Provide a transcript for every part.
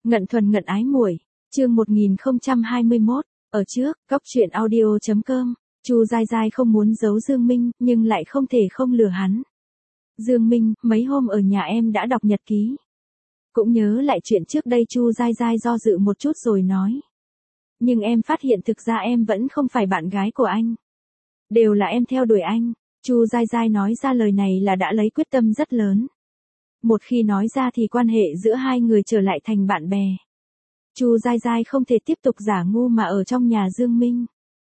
Ngận thuần ngận ái muội, chương 1021, ở trước, góc truyện audio.com, Chu Giai Giai không muốn giấu Dương Minh, nhưng lại không thể không lừa hắn. Dương Minh, mấy hôm ở nhà em đã đọc nhật ký. Cũng nhớ lại chuyện trước đây Chu Giai Giai do dự một chút rồi nói. Nhưng em phát hiện thực ra em vẫn không phải bạn gái của anh. Đều là em theo đuổi anh. Chu Giai Giai nói ra lời này là đã lấy quyết tâm rất lớn. Một khi nói ra thì quan hệ giữa hai người trở lại thành bạn bè. Chu Giai Giai không thể tiếp tục giả ngu mà ở trong nhà Dương Minh.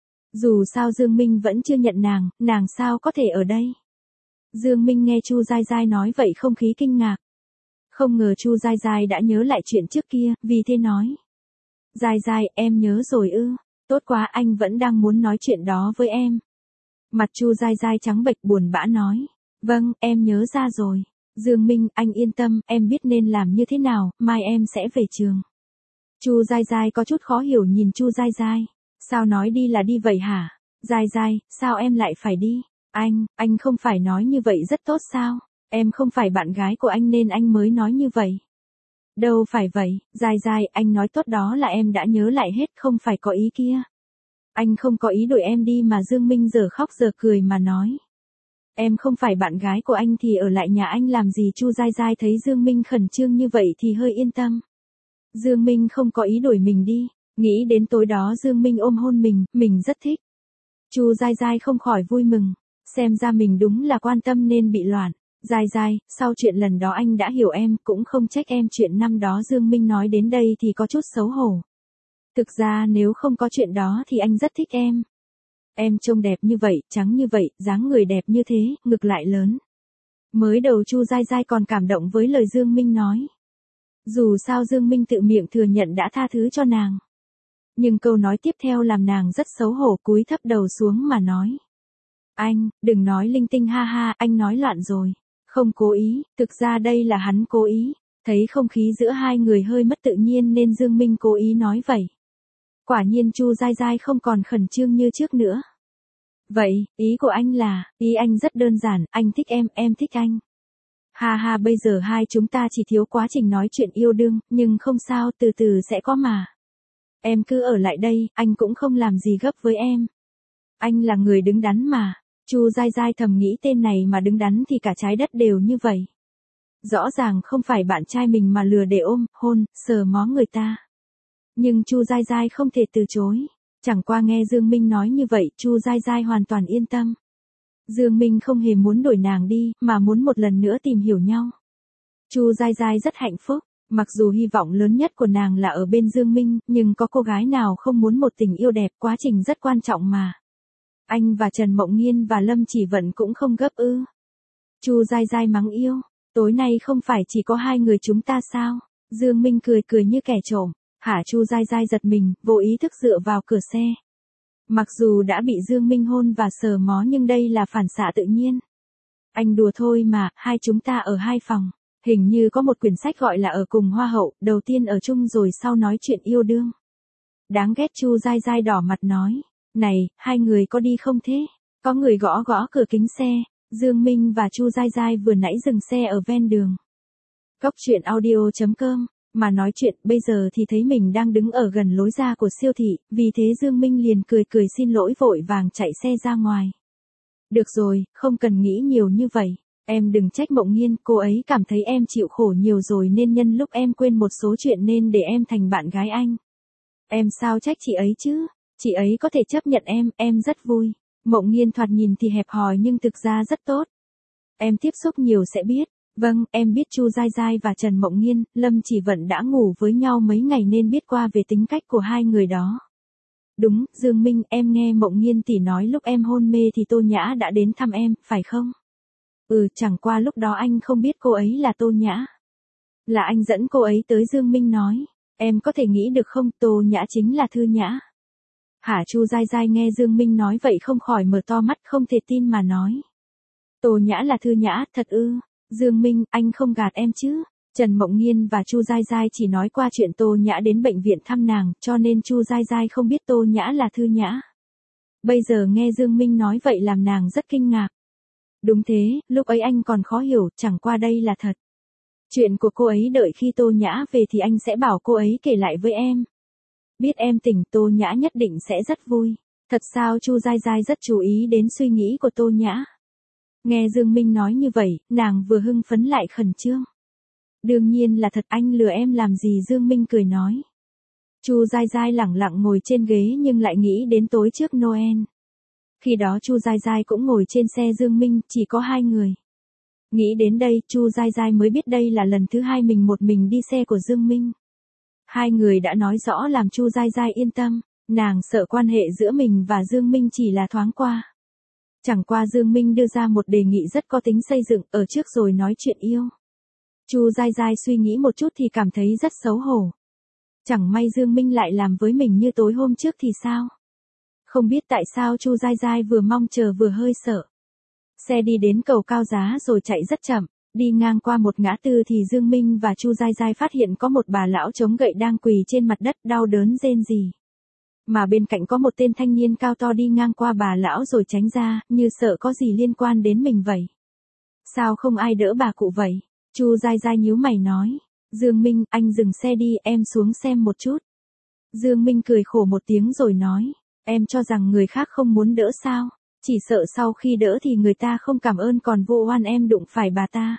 Dù sao Dương Minh vẫn chưa nhận nàng sao có thể ở đây. Dương Minh nghe Chu Giai Giai nói vậy không khí kinh ngạc. Không ngờ Chu Giai Giai đã nhớ lại chuyện trước kia, vì thế nói. Giai Giai, em nhớ rồi ư, tốt quá, anh vẫn đang muốn nói chuyện đó với em. Mặt Chu Giai Giai trắng bệch buồn bã nói. Vâng, em nhớ ra rồi. Dương Minh, anh yên tâm, em biết nên làm như thế nào, mai em sẽ về trường. Chu Giai Giai có chút khó hiểu nhìn Chu Giai Giai. Sao nói đi là đi vậy hả? Giai Giai, sao em lại phải đi? Anh không phải nói như vậy rất tốt sao? Em không phải bạn gái của anh nên anh mới nói như vậy. Đâu phải vậy, Giai Giai, anh nói tốt đó là em đã nhớ lại hết, không phải có ý kia. Anh không có ý đuổi em đi mà. Dương Minh giờ khóc giờ cười mà nói. Em không phải bạn gái của anh thì ở lại nhà anh làm gì? Chu Giai Giai thấy Dương Minh khẩn trương như vậy thì hơi yên tâm. Dương Minh không có ý đuổi mình đi, nghĩ đến tối đó Dương Minh ôm hôn mình rất thích. Chu Giai Giai không khỏi vui mừng, xem ra mình đúng là quan tâm nên bị loạn. Giai Giai, sau chuyện lần đó anh đã hiểu em, cũng không trách em. Chuyện năm đó Dương Minh nói đến đây thì có chút xấu hổ. Thực ra nếu không có chuyện đó thì anh rất thích em. Em trông đẹp như vậy, trắng như vậy, dáng người đẹp như thế, ngực lại lớn. Mới đầu Chu Giai Giai còn cảm động với lời Dương Minh nói. Dù sao Dương Minh tự miệng thừa nhận đã tha thứ cho nàng. Nhưng câu nói tiếp theo làm nàng rất xấu hổ, cúi thấp đầu xuống mà nói. Anh, đừng nói linh tinh, ha ha, anh nói loạn rồi. Không cố ý, thực ra đây là hắn cố ý. Thấy không khí giữa hai người hơi mất tự nhiên nên Dương Minh cố ý nói vậy. Quả nhiên Chu Giai Giai không còn khẩn trương như trước nữa. Vậy, ý của anh là, ý anh rất đơn giản, anh thích em thích anh. Ha ha, bây giờ hai chúng ta chỉ thiếu quá trình nói chuyện yêu đương, nhưng không sao, từ từ sẽ có mà. Em cứ ở lại đây, anh cũng không làm gì gấp với em. Anh là người đứng đắn mà. Chu Giai Giai thầm nghĩ tên này mà đứng đắn thì cả trái đất đều như vậy. Rõ ràng không phải bạn trai mình mà lừa để ôm, hôn, sờ mó người ta. Nhưng Chu Giai Giai không thể từ chối. Chẳng qua nghe Dương Minh nói như vậy, Chu Giai Giai hoàn toàn yên tâm. Dương Minh không hề muốn đuổi nàng đi, mà muốn một lần nữa tìm hiểu nhau. Chu Giai Giai rất hạnh phúc, mặc dù hy vọng lớn nhất của nàng là ở bên Dương Minh, nhưng có cô gái nào không muốn một tình yêu đẹp, quá trình rất quan trọng mà. Anh và Trần Mộng Nghiên và Lâm Chỉ Vận cũng không gấp ư? Chu Giai Giai mắng yêu, tối nay không phải chỉ có hai người chúng ta sao? Dương Minh cười như kẻ trộm. Hả? Chu Giai Giai giật mình, vô ý thức dựa vào cửa xe. Mặc dù đã bị Dương Minh hôn và sờ mó nhưng đây là phản xạ tự nhiên. Anh đùa thôi mà, hai chúng ta ở hai phòng. Hình như có một quyển sách gọi là Ở Cùng Hoa Hậu, đầu tiên ở chung rồi sau nói chuyện yêu đương. Đáng ghét. Chu Giai Giai đỏ mặt nói. Này, hai người có đi không thế? Có người gõ cửa kính xe. Dương Minh và Chu Giai Giai vừa nãy dừng xe ở ven đường. Góc truyện audio.com mà nói chuyện, bây giờ thì thấy mình đang đứng ở gần lối ra của siêu thị, vì thế Dương Minh liền cười xin lỗi vội vàng chạy xe ra ngoài. Được rồi, không cần nghĩ nhiều như vậy, em đừng trách Mộng Nghiên, cô ấy cảm thấy em chịu khổ nhiều rồi nên nhân lúc em quên một số chuyện nên để em thành bạn gái anh. Em sao trách chị ấy chứ, chị ấy có thể chấp nhận em rất vui. Mộng Nghiên thoạt nhìn thì hẹp hòi nhưng thực ra rất tốt. Em tiếp xúc nhiều sẽ biết. Vâng, em biết Chu Giai Giai và Trần Mộng Nghiên, Lâm Chỉ Vận đã ngủ với nhau mấy ngày nên biết qua về tính cách của hai người đó. Đúng, Dương Minh, em nghe Mộng Nghiên tỷ nói lúc em hôn mê thì Tô Nhã đã đến thăm em, phải không? Chẳng qua lúc đó anh không biết cô ấy là Tô Nhã. Là anh dẫn cô ấy tới. Dương Minh nói. Em có thể nghĩ được không, Tô Nhã chính là Thư Nhã. Hả? Chu Giai Giai nghe Dương Minh nói vậy không khỏi mở to mắt không thể tin mà nói. Tô Nhã là Thư Nhã, thật ư? Dương Minh, anh không gạt em chứ? Trần Mộng Nghiên và Chu Giai Giai chỉ nói qua chuyện Tô Nhã đến bệnh viện thăm nàng, cho nên Chu Giai Giai không biết Tô Nhã là Thư Nhã. Bây giờ nghe Dương Minh nói vậy làm nàng rất kinh ngạc. Đúng thế, lúc ấy anh còn khó hiểu, chẳng qua đây là thật. Chuyện của cô ấy đợi khi Tô Nhã về thì anh sẽ bảo cô ấy kể lại với em. Biết em tỉnh Tô Nhã nhất định sẽ rất vui. Thật sao Chu Giai Giai rất chú ý đến suy nghĩ của Tô Nhã. Nghe Dương Minh nói như vậy, nàng vừa hưng phấn lại khẩn trương. Đương nhiên là thật, anh lừa em làm gì? Dương Minh cười nói. Chu Giai Giai lẳng lặng ngồi trên ghế nhưng lại nghĩ đến tối trước Noel. Khi đó Chu Giai Giai cũng ngồi trên xe Dương Minh, chỉ có hai người. Nghĩ đến đây, Chu Giai Giai mới biết đây là lần thứ hai mình một mình đi xe của Dương Minh. Hai người đã nói rõ làm Chu Giai Giai yên tâm, nàng sợ quan hệ giữa mình và Dương Minh chỉ là thoáng qua. Chẳng qua Dương Minh đưa ra một đề nghị rất có tính xây dựng, ở trước rồi nói chuyện yêu. Chu Giai Giai suy nghĩ một chút thì cảm thấy rất xấu hổ. Chẳng may Dương Minh lại làm với mình như tối hôm trước thì sao? Không biết tại sao Chu Giai Giai vừa mong chờ vừa hơi sợ. Xe đi đến cầu Cao Giá rồi chạy rất chậm, đi ngang qua một ngã tư thì Dương Minh và Chu Giai Giai phát hiện có một bà lão chống gậy đang quỳ trên mặt đất đau đớn rên rỉ. Mà bên cạnh có một tên thanh niên cao to đi ngang qua bà lão rồi tránh ra, như sợ có gì liên quan đến mình vậy. Sao không ai đỡ bà cụ vậy? Chu Giai Giai nhíu mày nói. Dương Minh, anh dừng xe đi, em xuống xem một chút. Dương Minh cười khổ một tiếng rồi nói. Em cho rằng người khác không muốn đỡ sao? Chỉ sợ sau khi đỡ thì người ta không cảm ơn còn vô oan em đụng phải bà ta.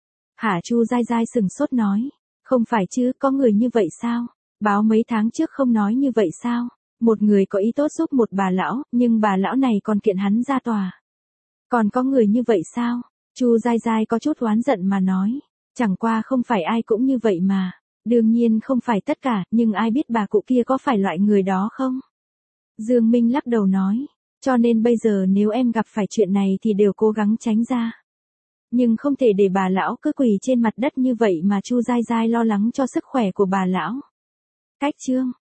Hả? Chu Giai Giai sừng sốt nói. Không phải chứ, có người như vậy sao? Báo mấy tháng trước không nói như vậy sao? Một người có ý tốt giúp một bà lão, nhưng bà lão này còn kiện hắn ra tòa. Còn có người như vậy sao? Chu Giai Giai có chút oán giận mà nói. Chẳng qua không phải ai cũng như vậy mà. Đương nhiên không phải tất cả, nhưng ai biết bà cụ kia có phải loại người đó không? Dương Minh lắc đầu nói. Cho nên bây giờ nếu em gặp phải chuyện này thì đều cố gắng tránh ra. Nhưng không thể để bà lão cứ quỳ trên mặt đất như vậy mà Chu Giai Giai lo lắng cho sức khỏe của bà lão. Cách chương